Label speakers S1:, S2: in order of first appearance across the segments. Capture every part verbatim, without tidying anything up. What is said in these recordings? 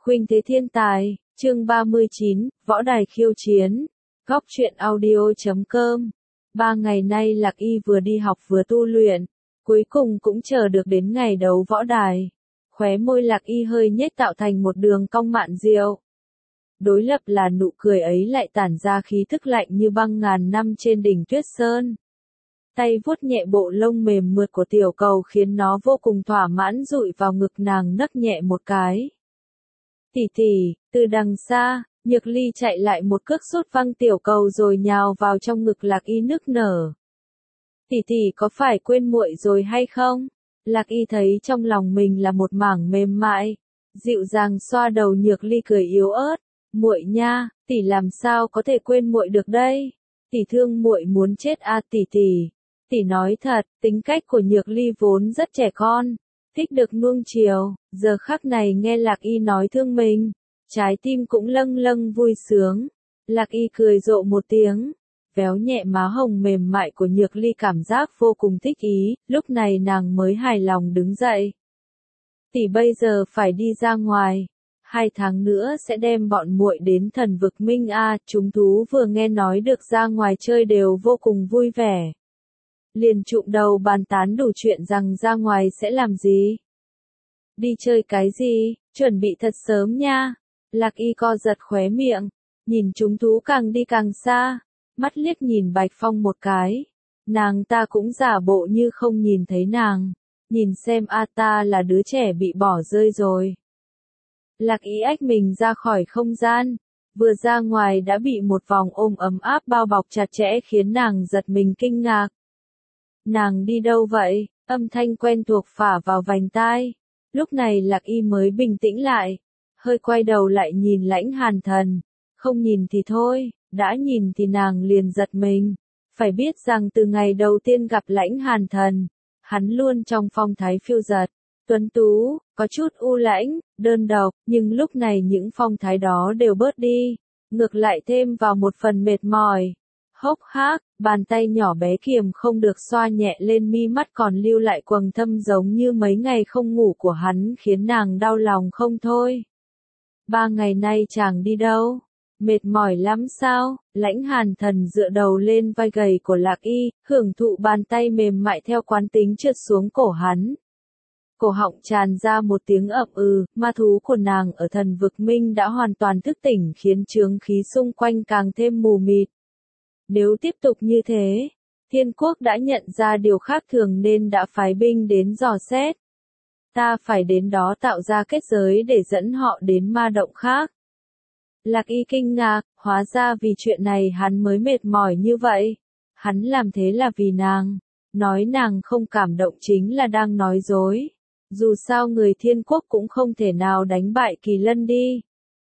S1: Khuynh Thế Thiên Tài, chương ba mươi chín, Võ Đài Khiêu Chiến, Góc truyện audio chấm com. Ba ngày nay Lạc Y vừa đi học vừa tu luyện, cuối cùng cũng chờ được đến ngày đấu võ đài. Khóe môi Lạc Y hơi nhếch tạo thành một đường cong mạn diệu. Đối lập là nụ cười ấy lại tản ra khí thức lạnh như băng ngàn năm trên đỉnh tuyết sơn. Tay vuốt nhẹ bộ lông mềm mượt của tiểu cầu khiến nó vô cùng thỏa mãn dụi vào ngực nàng nấc nhẹ một cái. Tỷ tỷ, từ đằng xa, Nhược Ly chạy lại một cước sút văng tiểu cầu rồi nhào vào trong ngực Lạc Y nức nở. Tỷ tỷ có phải quên muội rồi hay không? Lạc Y thấy trong lòng mình là một mảng mềm mại, dịu dàng xoa đầu Nhược Ly cười yếu ớt. Muội nha, tỷ làm sao có thể quên muội được đây? Tỷ thương muội muốn chết a à, tỷ tỷ. Tỷ nói thật, tính cách của Nhược Ly vốn rất trẻ con, thích được nuông chiều, giờ khắc này nghe Lạc Y nói thương mình, trái tim cũng lâng lâng vui sướng. Lạc Y cười rộ một tiếng, véo nhẹ má hồng mềm mại của Nhược Ly, cảm giác vô cùng thích ý, lúc này nàng mới hài lòng đứng dậy. Tỷ bây giờ phải đi ra ngoài, hai tháng nữa sẽ đem bọn muội đến Thần Vực Minh a. Chúng thú vừa nghe nói được ra ngoài chơi đều vô cùng vui vẻ. Liền trụm đầu bàn tán đủ chuyện rằng ra ngoài sẽ làm gì. Đi chơi cái gì, chuẩn bị thật sớm nha. Lạc Y co giật khóe miệng, nhìn chúng thú càng đi càng xa, mắt liếc nhìn Bạch Phong một cái. Nàng ta cũng giả bộ như không nhìn thấy nàng, nhìn xem a ta là đứa trẻ bị bỏ rơi rồi. Lạc Y ách mình ra khỏi không gian, vừa ra ngoài đã bị một vòng ôm ấm áp bao bọc chặt chẽ khiến nàng giật mình kinh ngạc. Nàng đi đâu vậy? Âm thanh quen thuộc phả vào vành tai. Lúc này Lạc Y mới bình tĩnh lại, hơi quay đầu lại nhìn Lãnh Hàn Thần. Không nhìn thì thôi, đã nhìn thì nàng liền giật mình. Phải biết rằng từ ngày đầu tiên gặp Lãnh Hàn Thần, hắn luôn trong phong thái phiêu dật, tuấn tú, có chút u lãnh, đơn độc, nhưng lúc này những phong thái đó đều bớt đi, ngược lại thêm vào một phần mệt mỏi. Hốc hác, bàn tay nhỏ bé kiềm không được xoa nhẹ lên mi mắt còn lưu lại quầng thâm giống như mấy ngày không ngủ của hắn khiến nàng đau lòng không thôi. Ba ngày nay chàng đi đâu? Mệt mỏi lắm sao? Lãnh Hàn Thần dựa đầu lên vai gầy của Lạc Y, hưởng thụ bàn tay mềm mại theo quán tính trượt xuống cổ hắn. Cổ họng tràn ra một tiếng ậm ừ, ma thú của nàng ở Thần Vực Minh đã hoàn toàn thức tỉnh khiến chướng khí xung quanh càng thêm mù mịt. Nếu tiếp tục như thế, Thiên Quốc đã nhận ra điều khác thường nên đã phái binh đến dò xét. Ta phải đến đó tạo ra kết giới để dẫn họ đến ma động khác. Lạc Y kinh ngạc, hóa ra vì chuyện này hắn mới mệt mỏi như vậy. Hắn làm thế là vì nàng. Nói nàng không cảm động chính là đang nói dối. Dù sao người Thiên Quốc cũng không thể nào đánh bại Kỳ Lân đi.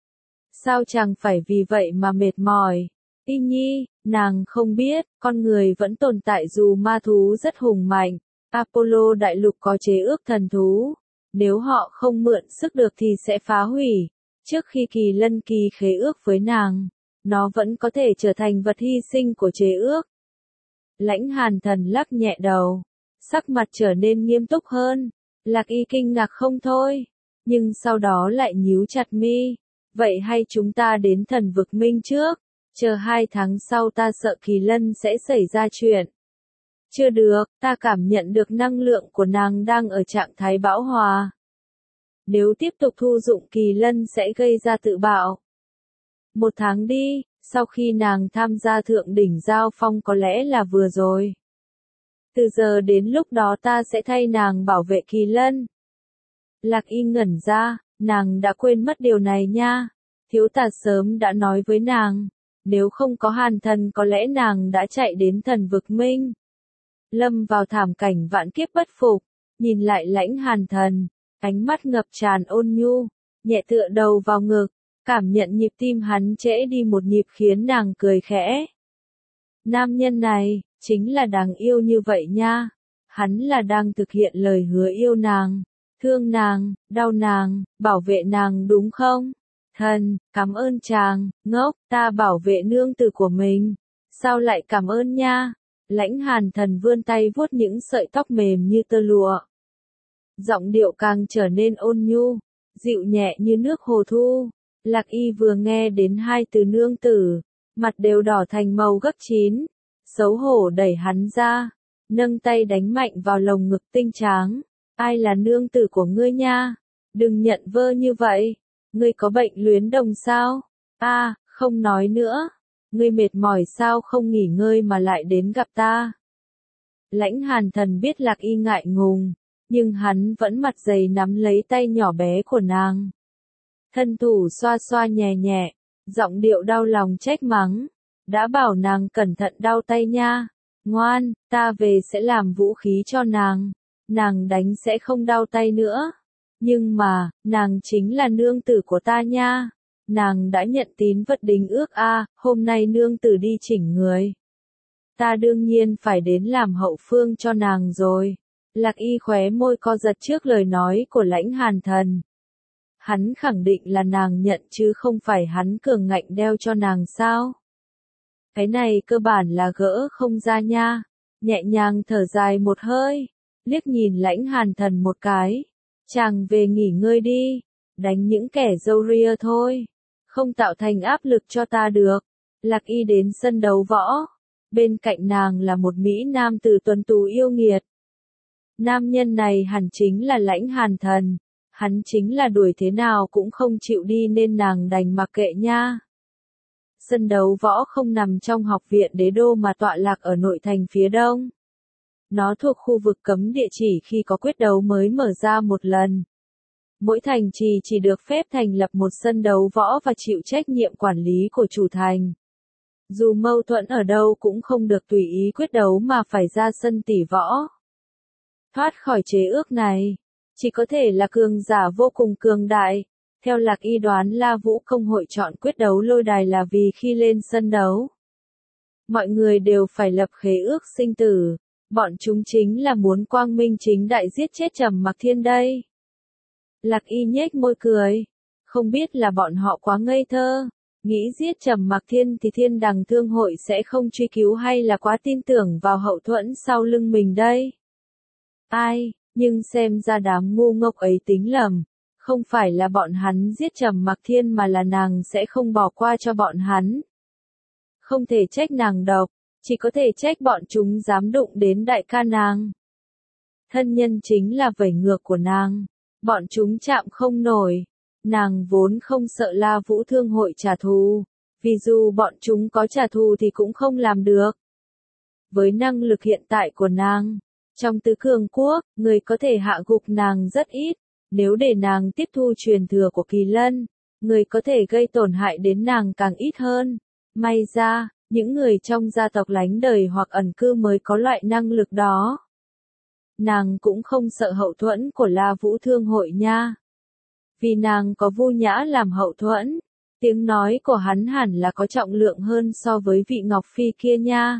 S1: Sao chàng phải vì vậy mà mệt mỏi? Y Nhi, nàng không biết, con người vẫn tồn tại dù ma thú rất hùng mạnh. Apollo đại lục có chế ước thần thú. Nếu họ không mượn sức được thì sẽ phá hủy. Trước khi Kỳ Lân ký khế ước với nàng, nó vẫn có thể trở thành vật hy sinh của chế ước. Lãnh Hàn Thần lắc nhẹ đầu, sắc mặt trở nên nghiêm túc hơn. Lạc Y kinh ngạc không thôi, nhưng sau đó lại nhíu chặt mi. Vậy hay chúng ta đến Thần Vực Minh trước? Chờ hai tháng sau ta sợ Kỳ Lân sẽ xảy ra chuyện. Chưa được, ta cảm nhận được năng lượng của nàng đang ở trạng thái bão hòa. Nếu tiếp tục thu dụng Kỳ Lân sẽ gây ra tự bạo. Một tháng đi, sau khi nàng tham gia thượng đỉnh giao phong có lẽ là vừa rồi. Từ giờ đến lúc đó ta sẽ thay nàng bảo vệ Kỳ Lân. Lạc Y ngẩn ra, nàng đã quên mất điều này nha. Thiếu tà sớm đã nói với nàng. Nếu không có Hàn Thần có lẽ nàng đã chạy đến Thần Vực Minh. Lâm vào thảm cảnh vạn kiếp bất phục, nhìn lại Lãnh Hàn Thần, ánh mắt ngập tràn ôn nhu, nhẹ tựa đầu vào ngực, cảm nhận nhịp tim hắn trễ đi một nhịp khiến nàng cười khẽ. Nam nhân này, chính là đáng yêu như vậy nha. Hắn là đang thực hiện lời hứa yêu nàng, thương nàng, đau nàng, bảo vệ nàng đúng không? Thần, cảm ơn chàng, ngốc, ta bảo vệ nương tử của mình. Sao lại cảm ơn nha? Lãnh Hàn Thần vươn tay vuốt những sợi tóc mềm như tơ lụa. Giọng điệu càng trở nên ôn nhu. dịu nhẹ như nước hồ thu. Lạc Y vừa nghe đến hai từ nương tử, mặt đều đỏ thành màu gấp chín, xấu hổ đẩy hắn ra, nâng tay đánh mạnh vào lồng ngực tinh tráng. Ai là nương tử của ngươi nha? Đừng nhận vơ như vậy. Ngươi có bệnh luyến đồng sao? A, à, không nói nữa. Ngươi mệt mỏi sao không nghỉ ngơi mà lại đến gặp ta? Lãnh Hàn Thần biết Lạc Y ngại ngùng, nhưng hắn vẫn mặt dày nắm lấy tay nhỏ bé của nàng. Thân thủ xoa xoa nhẹ nhẹ, giọng điệu đau lòng trách mắng. Đã bảo nàng cẩn thận đau tay nha. Ngoan, ta về sẽ làm vũ khí cho nàng. Nàng đánh sẽ không đau tay nữa. Nhưng mà, nàng chính là nương tử của ta nha. Nàng đã nhận tín vật đính ước a, à, hôm nay nương tử đi chỉnh người. Ta đương nhiên phải đến làm hậu phương cho nàng rồi. Lạc Y khóe môi co giật trước lời nói của Lãnh Hàn Thần. Hắn khẳng định là nàng nhận chứ không phải hắn cường ngạnh đeo cho nàng sao. Cái này cơ bản là gỡ không ra nha. Nhẹ nhàng thở dài một hơi, liếc nhìn Lãnh Hàn Thần một cái. Chàng về nghỉ ngơi đi, đánh những kẻ râu ria thôi, không tạo thành áp lực cho ta được. Lạc Y đến sân đấu võ, bên cạnh nàng là một mỹ nam tử tuấn tú yêu nghiệt. Nam nhân này hẳn chính là Lãnh Hàn Thần, hắn chính là đuổi thế nào cũng không chịu đi nên nàng đành mặc kệ nha. Sân đấu võ không nằm trong học viện Đế Đô mà tọa lạc ở nội thành phía đông. Nó thuộc khu vực cấm địa chỉ khi có quyết đấu mới mở ra một lần. Mỗi thành trì chỉ được phép thành lập một sân đấu võ và chịu trách nhiệm quản lý của chủ thành. Dù mâu thuẫn ở đâu cũng không được tùy ý quyết đấu mà phải ra sân tỷ võ. Thoát khỏi chế ước này, chỉ có thể là cường giả vô cùng cường đại. Theo Lạc Y đoán La Vũ Công hội chọn quyết đấu lôi đài là vì khi lên sân đấu, mọi người đều phải lập khế ước sinh tử. Bọn chúng chính là muốn quang minh chính đại giết chết Trầm Mặc Thiên đây. Lạc Y nhếch môi cười. Không biết là bọn họ quá ngây thơ. Nghĩ giết Trầm Mặc Thiên thì Thiên Đằng Thương hội sẽ không truy cứu hay là quá tin tưởng vào hậu thuẫn sau lưng mình đây. Ai, nhưng xem ra đám ngu ngốc ấy tính lầm. Không phải là bọn hắn giết Trầm Mặc Thiên mà là nàng sẽ không bỏ qua cho bọn hắn. Không thể trách nàng độc. Chỉ có thể trách bọn chúng dám đụng đến đại ca nàng. Thân nhân chính là vẩy ngược của nàng. Bọn chúng chạm không nổi. Nàng vốn không sợ La Vũ Thương hội trả thù. Vì dù bọn chúng có trả thù thì cũng không làm được. Với năng lực hiện tại của nàng, trong tứ cường quốc, người có thể hạ gục nàng rất ít. Nếu để nàng tiếp thu truyền thừa của Kỳ Lân, người có thể gây tổn hại đến nàng càng ít hơn. May ra, những người trong gia tộc lánh đời hoặc ẩn cư mới có loại năng lực đó. Nàng cũng không sợ hậu thuẫn của La Vũ Thương hội nha. Vì nàng có Vu Nhã làm hậu thuẫn, tiếng nói của hắn hẳn là có trọng lượng hơn so với vị Ngọc Phi kia nha.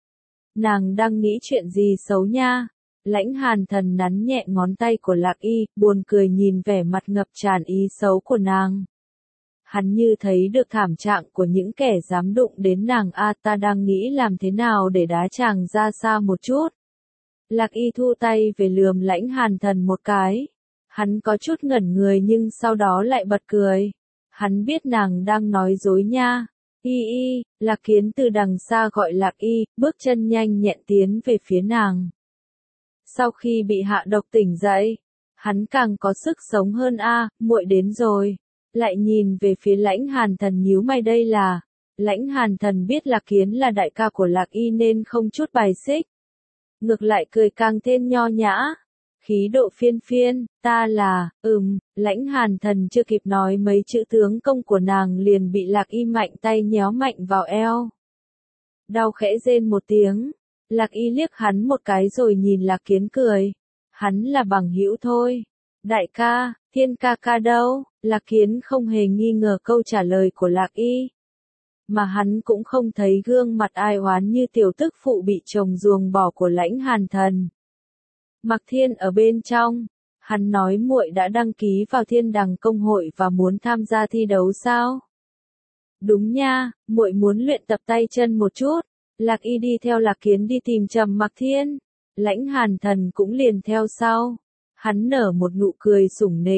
S1: Nàng đang nghĩ chuyện gì xấu nha? Lãnh Hàn Thần nắn nhẹ ngón tay của Lạc Y, buồn cười nhìn vẻ mặt ngập tràn ý xấu của nàng. Hắn như thấy được thảm trạng của những kẻ dám đụng đến nàng. A, ta đang nghĩ làm thế nào để đá chàng ra xa một chút. Lạc Y thu tay về lườm Lãnh Hàn Thần một cái. Hắn có chút ngẩn người nhưng sau đó lại bật cười. Hắn biết nàng đang nói dối nha. Y y, Lạc Kiến từ đằng xa gọi Lạc Y, bước chân nhanh nhẹn tiến về phía nàng. Sau khi bị hạ độc tỉnh dậy, hắn càng có sức sống hơn. A, muội đến rồi. Lại nhìn về phía Lãnh Hàn Thần nhíu mày, đây là. Lãnh Hàn Thần biết Lạc Kiến là đại ca của Lạc Y nên không chút bài xích. Ngược lại cười càng thêm nho nhã. Khí độ phiên phiên, ta là, ừm, Lãnh Hàn Thần chưa kịp nói mấy chữ tướng công của nàng liền bị Lạc Y mạnh tay nhéo mạnh vào eo. Đau khẽ rên một tiếng. Lạc Y liếc hắn một cái rồi nhìn Lạc Kiến cười. Hắn là bằng hữu thôi. Đại ca, Thiên ca ca đâu? Lạc Kiến không hề nghi ngờ câu trả lời của Lạc Y. Mà hắn cũng không thấy gương mặt ai oán như tiểu tức phụ bị chồng ruồng bỏ của Lãnh Hàn Thần. Mặc Thiên ở bên trong. Hắn nói muội đã đăng ký vào Thiên Đằng Công hội và muốn tham gia thi đấu sao? Đúng nha, muội muốn luyện tập tay chân một chút. Lạc Y đi theo Lạc Kiến đi tìm Trầm Mặc Thiên. Lãnh Hàn Thần cũng liền theo sau. Hắn nở một nụ cười sủng nịnh.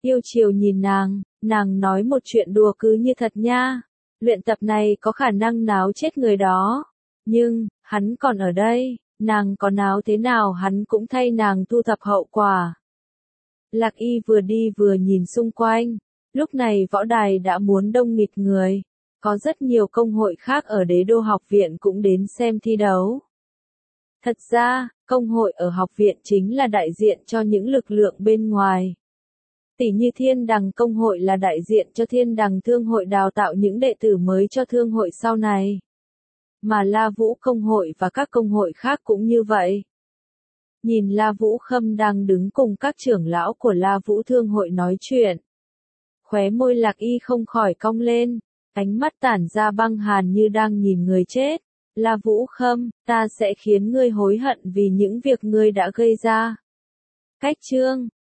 S1: Yêu chiều nhìn nàng, nàng nói một chuyện đùa cứ như thật nha. Luyện tập này có khả năng náo chết người đó. Nhưng, hắn còn ở đây, nàng có náo thế nào hắn cũng thay nàng thu thập hậu quả. Lạc Y vừa đi vừa nhìn xung quanh. Lúc này võ đài đã muốn đông nghịt người. Có rất nhiều công hội khác ở đế đô học viện cũng đến xem thi đấu. Thật ra, công hội ở học viện chính là đại diện cho những lực lượng bên ngoài. Tỷ như Thiên Đằng công hội là đại diện cho Thiên Đằng thương hội đào tạo những đệ tử mới cho thương hội sau này. Mà La Vũ công hội và các công hội khác cũng như vậy. Nhìn La Vũ Khâm đang đứng cùng các trưởng lão của La Vũ thương hội nói chuyện. Khóe môi Lạc Y không khỏi cong lên, ánh mắt tản ra băng hàn như đang nhìn người chết. La Vũ Khâm, ta sẽ khiến ngươi hối hận vì những việc ngươi đã gây ra. Cách chương